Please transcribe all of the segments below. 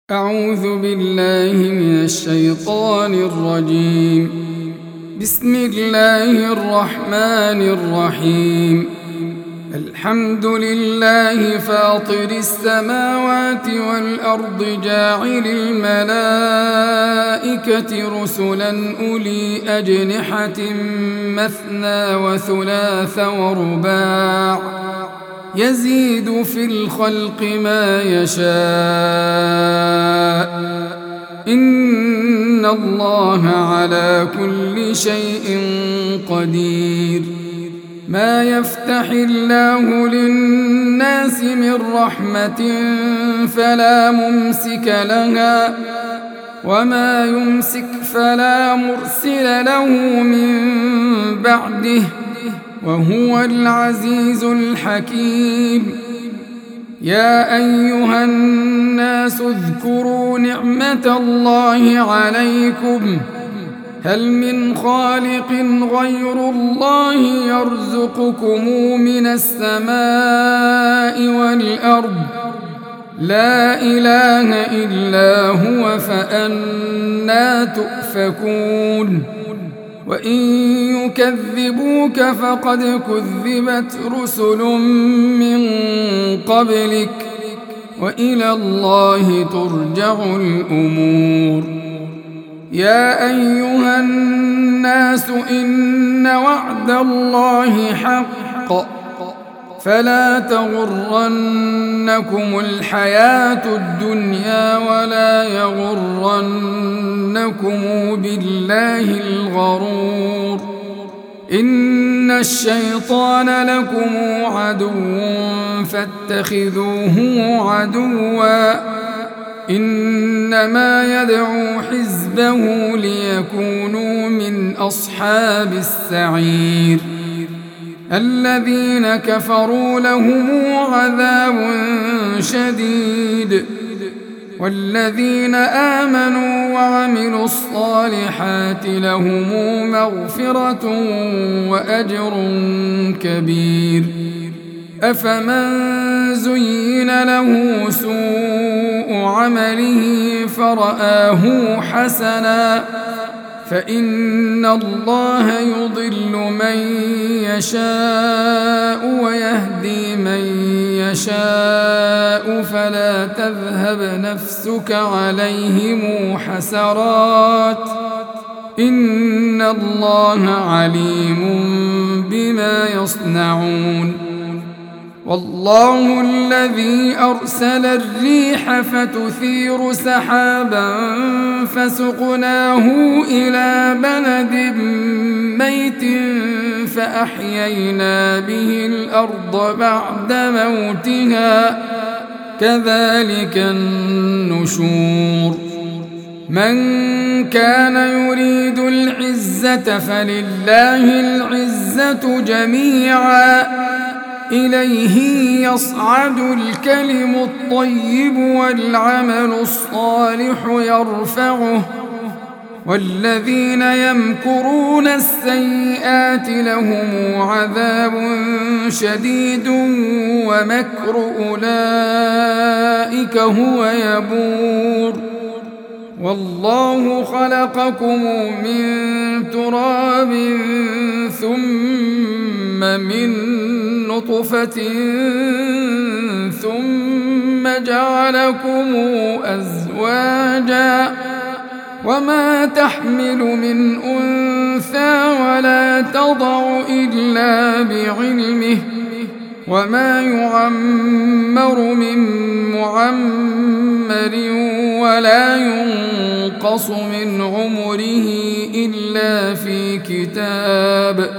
أعوذ بالله من الشيطان الرجيم. بسم الله الرحمن الرحيم. الحمد لله فاطر السماوات والأرض جاعل الملائكة رسلا أولي أجنحة مثنى وثلاث ورباع يزيد في الخلق ما يشاء إن الله على كل شيء قدير. ما يفتح الله للناس من رحمة فلا ممسك لها وما يمسك فلا مرسل له من بعده وهو العزيز الحكيم. يا أيها الناس اذكروا نعمة الله عليكم هل من خالق غير الله يرزقكم من السماء والأرض لا إله إلا هو فأنى تؤفكون. وإن يكذبوك فقد كذبت رسل من قبلك وإلى الله ترجع الأمور. يا أيها الناس إن وعد الله حق فلا تغرنكم الحياة الدنيا ولا يغرنكم بالله الغرور. إن الشيطان لكم عدو فاتخذوه عدوا إنما يدعو حزبه ليكونوا من أصحاب السعير. الذين كفروا لهم عذاب شديد والذين آمنوا وعملوا الصالحات لهم مغفرة وأجر كبير. أفمن زين له سوء عمله فرآه حسنا فإن الله يضل من يشاء ويهدي من يشاء فلا تذهب نفسك عليهم حسرات إن الله عليم بما يصنعون. والله الذي أرسل الريح فتثير سحابا فسقناه إلى بلد ميت فأحيينا به الأرض بعد موتها كذلك النشور. من كان يريد العزة فلله العزة جميعا إليه يصعد الكلم الطيب والعمل الصالح يرفعه والذين يمكرون السيئات لهم عذاب شديد ومكر أولئك هو يبور. والله خلقكم من تراب ثم من نطفة ثم جعلكم أزواجا وما تحمل من أنثى ولا تضع إلا بعلمه وما يعمر من معمر ولا ينقص من عمره إلا في كتاب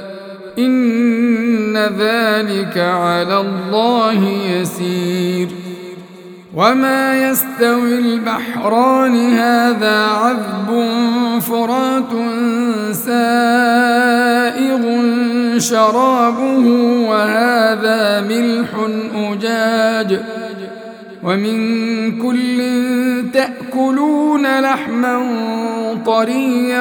إن ذلك على الله يسير. وما يستوي البحران هذا عذب فرات سائغ شرابه وهذا ملح أجاج ومن كل تأكلون لحما طريا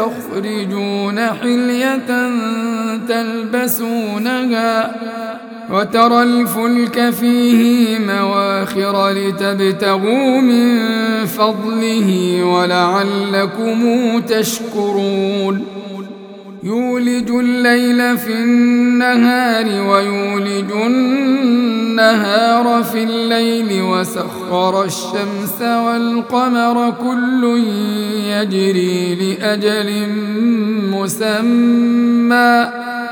وتستخرجون حلية تلبسونها وترى الفلك فيه مواخر لتبتغوا من فضله ولعلكم تشكرون يولج الليل في النهار ويولج النهار في الليل وسخر الشمس والقمر كل يجري لأجل مسمى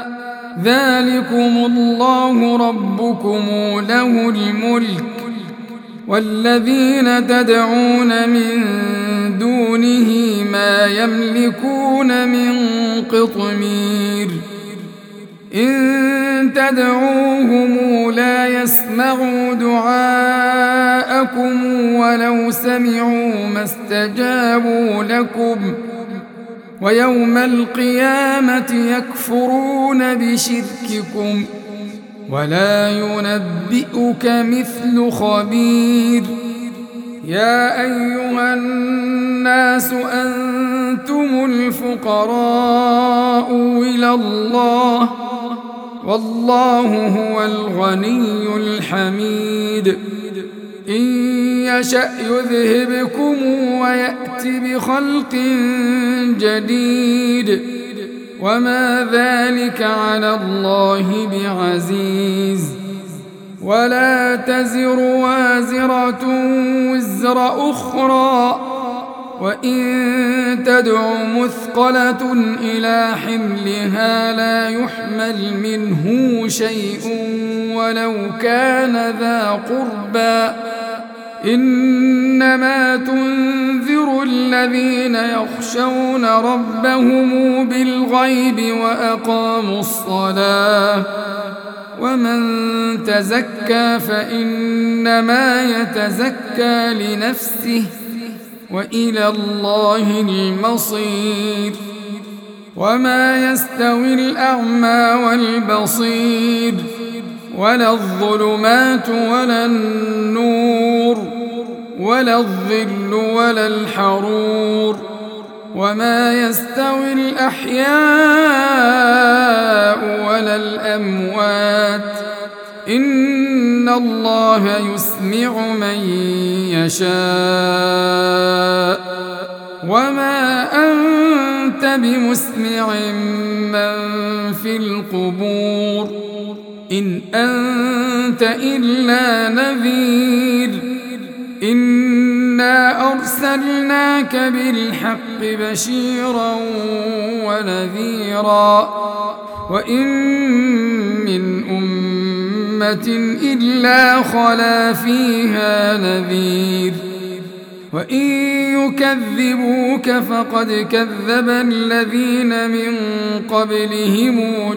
ذلكم الله ربكم له الملك والذين تدعون من دونه ما يملكون من قطمير إن تدعوهم لا يسمعوا دعاءكم ولو سمعوا ما استجابوا لكم ويوم القيامة يكفرون بشرككم ولا ينبئك مثل خبير يا أيها الناس أنتم الفقراء إلى الله والله هو الغني الحميد إن يشأ يذهبكم ويأت بخلق جديد وما ذلك على الله بعزيز ولا تزر وازرة وزر أخرى وإن تدع مثقلة إلى حملها لا يحمل منه شيء ولو كان ذا قربى إنما تنذر الذين يخشون ربهم بالغيب وأقاموا الصلاة ومن تزكى فإنما يتزكى لنفسه وإلى الله المصير وما يستوي الأعمى والبصير ولا الظلمات ولا النور ولا الظل ولا الحرور وما يستوي الأحياء ولا الأموات إن الله يسمع من يشاء وما أنت بمسمع من في القبور إن أنت إلا نذير إنا أرسلناك بالحق بشيرا ونذيرا وإن من أمة إلا خلا فيها نذير وإن يكذبوك فقد كذب الذين من قبلهم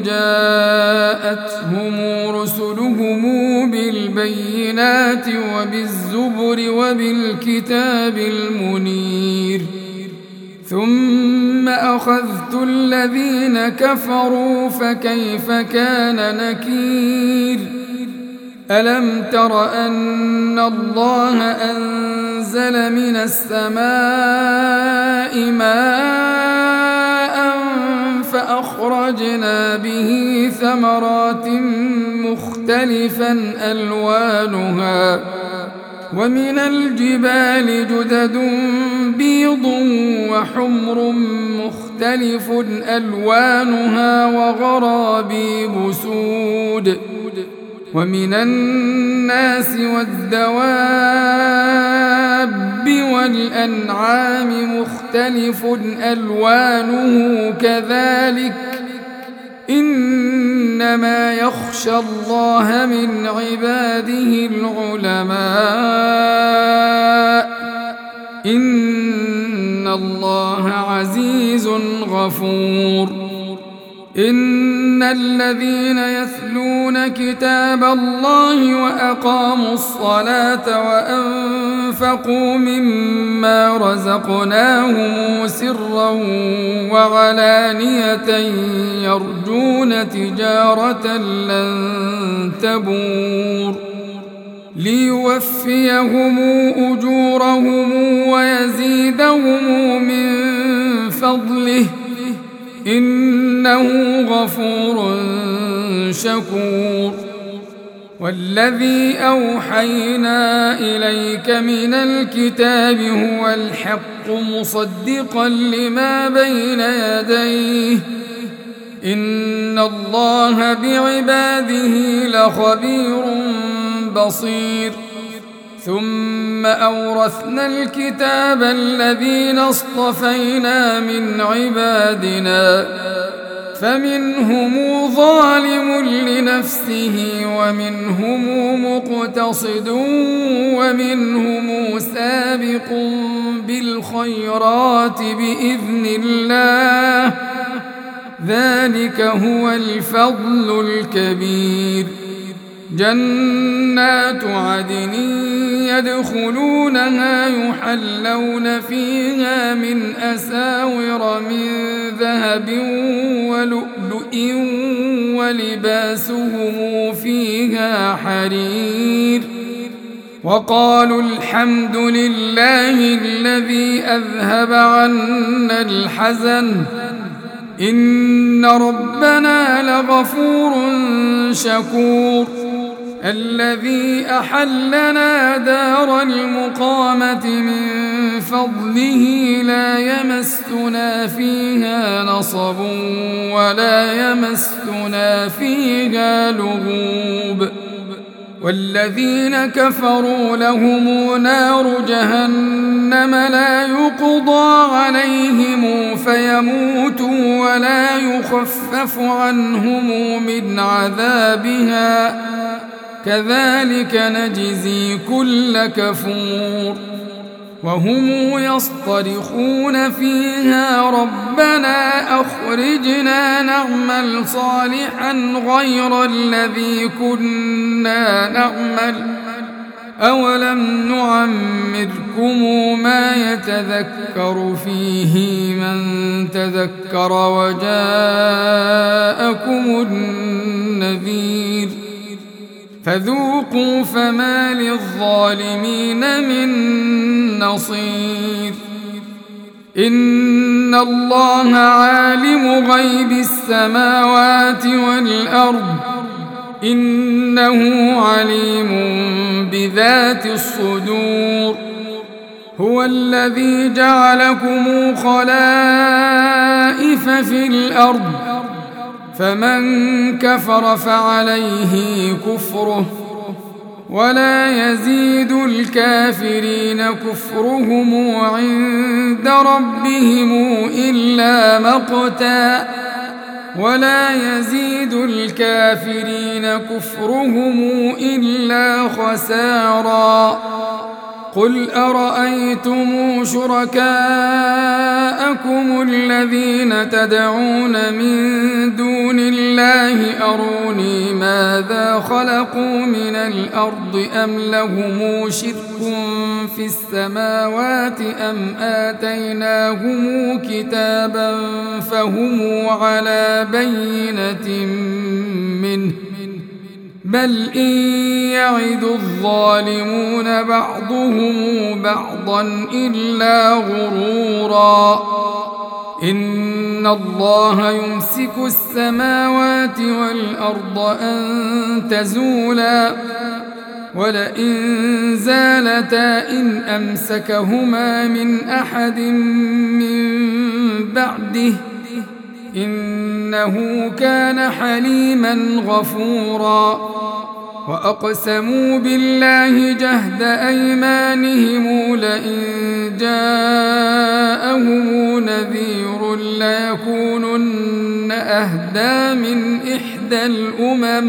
جاءتهم رسلهم بالبينات وبالزبر وبالكتاب المنير ثم أخذت الذين كفروا فكيف كان نكير ألم تر أن الله أنزل من السماء ماء فأخرجنا به ثمرات مختلفا ألوانها ومن الجبال جدد بيض وحمر مختلف ألوانها وغرابيب سود ومن الناس والدواب والأنعام مختلف ألوانه كذلك إنما يخشى الله من عباده العلماء إن الله عزيز غفور إن الذين يتلون كتاب الله وأقاموا الصلاة وأنفقوا مما رزقناهم سرا وعلانية يرجون تجارة لن تبور ليوفيهم أجورهم ويزيدهم من فضله إنه غفور شكور والذي أوحينا إليك من الكتاب هو الحق مصدقا لما بين يديه إن الله بعباده لخبير بصير ثم أورثنا الكتاب الذين اصطفينا من عبادنا فمنهم ظالم لنفسه ومنهم مقتصد ومنهم سابق بالخيرات بإذن الله ذلك هو الفضل الكبير جنات عدن يدخلونها يحلون فيها من أساور من ذهب ولؤلؤ ولباسهم فيها حرير وقالوا الحمد لله الذي أذهب عنا الحزن إن ربنا لغفور شكور الذي أحلنا دار المقامة من فضله لا يمسنا فيها نصب ولا يمسنا فيها لغوب والذين كفروا لهم نار جهنم لا يقضى عليهم فيموتوا ولا يخفف عنهم من عذابها كذلك نجزي كل كفور وهم يصطرخون فيها ربنا أخرجنا نعمل صالحا غير الذي كنا نعمل أولم نعمركم ما يتذكر فيه من تذكر وجاءكم النذير فذوقوا فما للظالمين من نصير إن الله عالم غيب السماوات والأرض إنه عليم بذات الصدور هو الذي جعلكم خلائف في الأرض فمن كفر فعليه كفره ولا يزيد الكافرين كفرهم عند ربهم إلا مقتا ولا يزيد الكافرين كفرهم إلا خسارا قل أرأيتم شركاءكم الذين تدعون من دون الله أروني ماذا خلقوا من الأرض أم لهم شرك في السماوات أم آتيناهم كتابا فهم على بينة منه بل إن يعد الظالمون بعضهم بعضا إلا غرورا إن الله يمسك السماوات والأرض أن تزولا ولئن زالتا إن أمسكهما من أحد من بعده إنه كان حليما غفورا وأقسموا بالله جهد أيمانهم لئن جاءهم نذير ليكونن أهدى من إحدى الأمم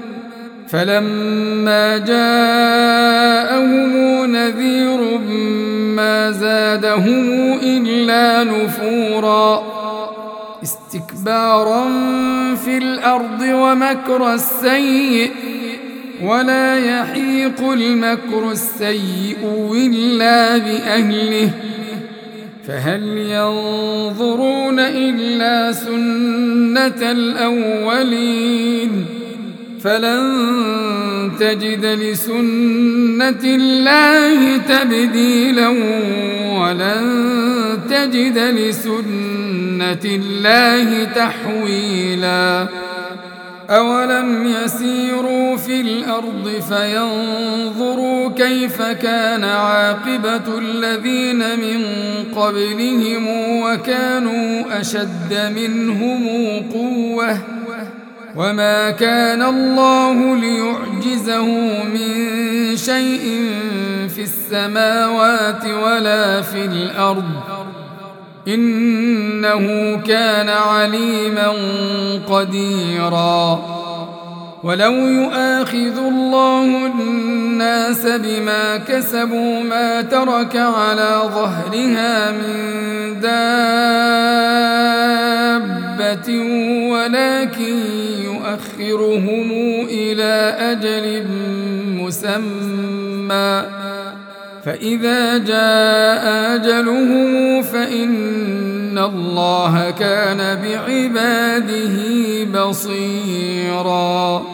فلما جاءهم نذير ما زادهم إلا نفورا استكبارا في الأرض ومكر السيء ولا يحيق المكر السيء إلا بأهله فهل ينظرون إلا سنة الأولين فلن تجد لسنة الله تبديلا ولن تجد لسنة الله تحويلا أولم يسيروا في الأرض فينظروا كيف كان عاقبة الذين من قبلهم وكانوا أشد منهم قوة وما كان الله ليعجزه من شيء في السماوات ولا في الأرض إنه كان عليما قديرا. ولو يؤاخذ الله الناس بما كسبوا ما ترك على ظهرها من دابة ولكن يؤخرهم إلى أجل مسمى فإذا جاء أجلهم فإن الله كان بعباده بصيرا.